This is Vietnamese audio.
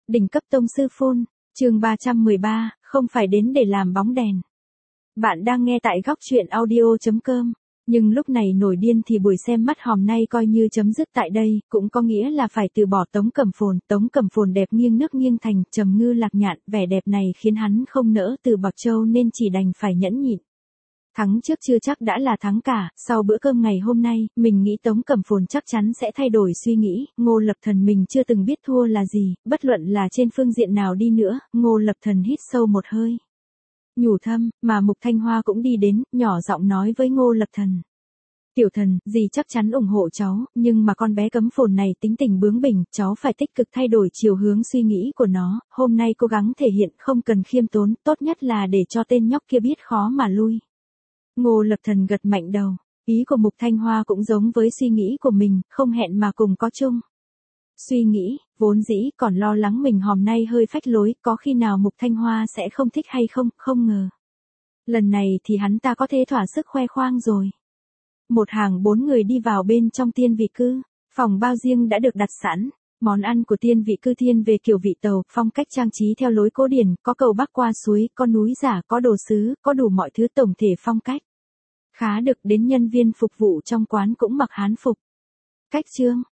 Đỉnh cấp tông sư phun, chương 313, không phải đến để làm bóng đèn. Bạn đang nghe tại góc truyện audio.com, nhưng lúc này nổi điên thì buổi xem mắt hòm nay coi như chấm dứt tại đây, cũng có nghĩa là phải từ bỏ Tống Cẩm Phồn đẹp nghiêng nước nghiêng thành, trầm ngư lạc nhạn, vẻ đẹp này khiến hắn không nỡ từ bỏ trâu nên chỉ đành phải nhẫn nhịn. Thắng trước chưa chắc đã là thắng cả, sau bữa cơm ngày hôm nay, mình nghĩ Tống Cẩm Phồn chắc chắn sẽ thay đổi suy nghĩ, Ngô Lập Thần mình chưa từng biết thua là gì, bất luận là trên phương diện nào đi nữa, Ngô Lập Thần hít sâu một hơi. Nhủ thầm, mà Mục Thanh Hoa cũng đi đến, nhỏ giọng nói với Ngô Lập Thần. Tiểu thần, dì chắc chắn ủng hộ cháu, nhưng mà con bé Cấm Phồn này tính tình bướng bỉnh, cháu phải tích cực thay đổi chiều hướng suy nghĩ của nó, hôm nay cố gắng thể hiện không cần khiêm tốn, tốt nhất là để cho tên nhóc kia biết khó mà lui. Ngô Lập Thần gật mạnh đầu, ý của Mục Thanh Hoa cũng giống với suy nghĩ của mình, không hẹn mà cùng có chung. Suy nghĩ, vốn dĩ còn lo lắng mình hôm nay hơi phách lối, có khi nào Mục Thanh Hoa sẽ không thích hay không, không ngờ. Lần này thì hắn ta có thể thỏa sức khoe khoang rồi. Một hàng 4 người đi vào bên trong tiên vị cư, phòng bao riêng đã được đặt sẵn. Món ăn của tiên vị cư thiên về kiểu vị Tàu, phong cách trang trí theo lối cổ điển, có cầu bắc qua suối, có núi giả, có đồ sứ, có đủ mọi thứ tổng thể phong cách. Khá được, đến nhân viên phục vụ trong quán cũng mặc hán phục. Cách trương,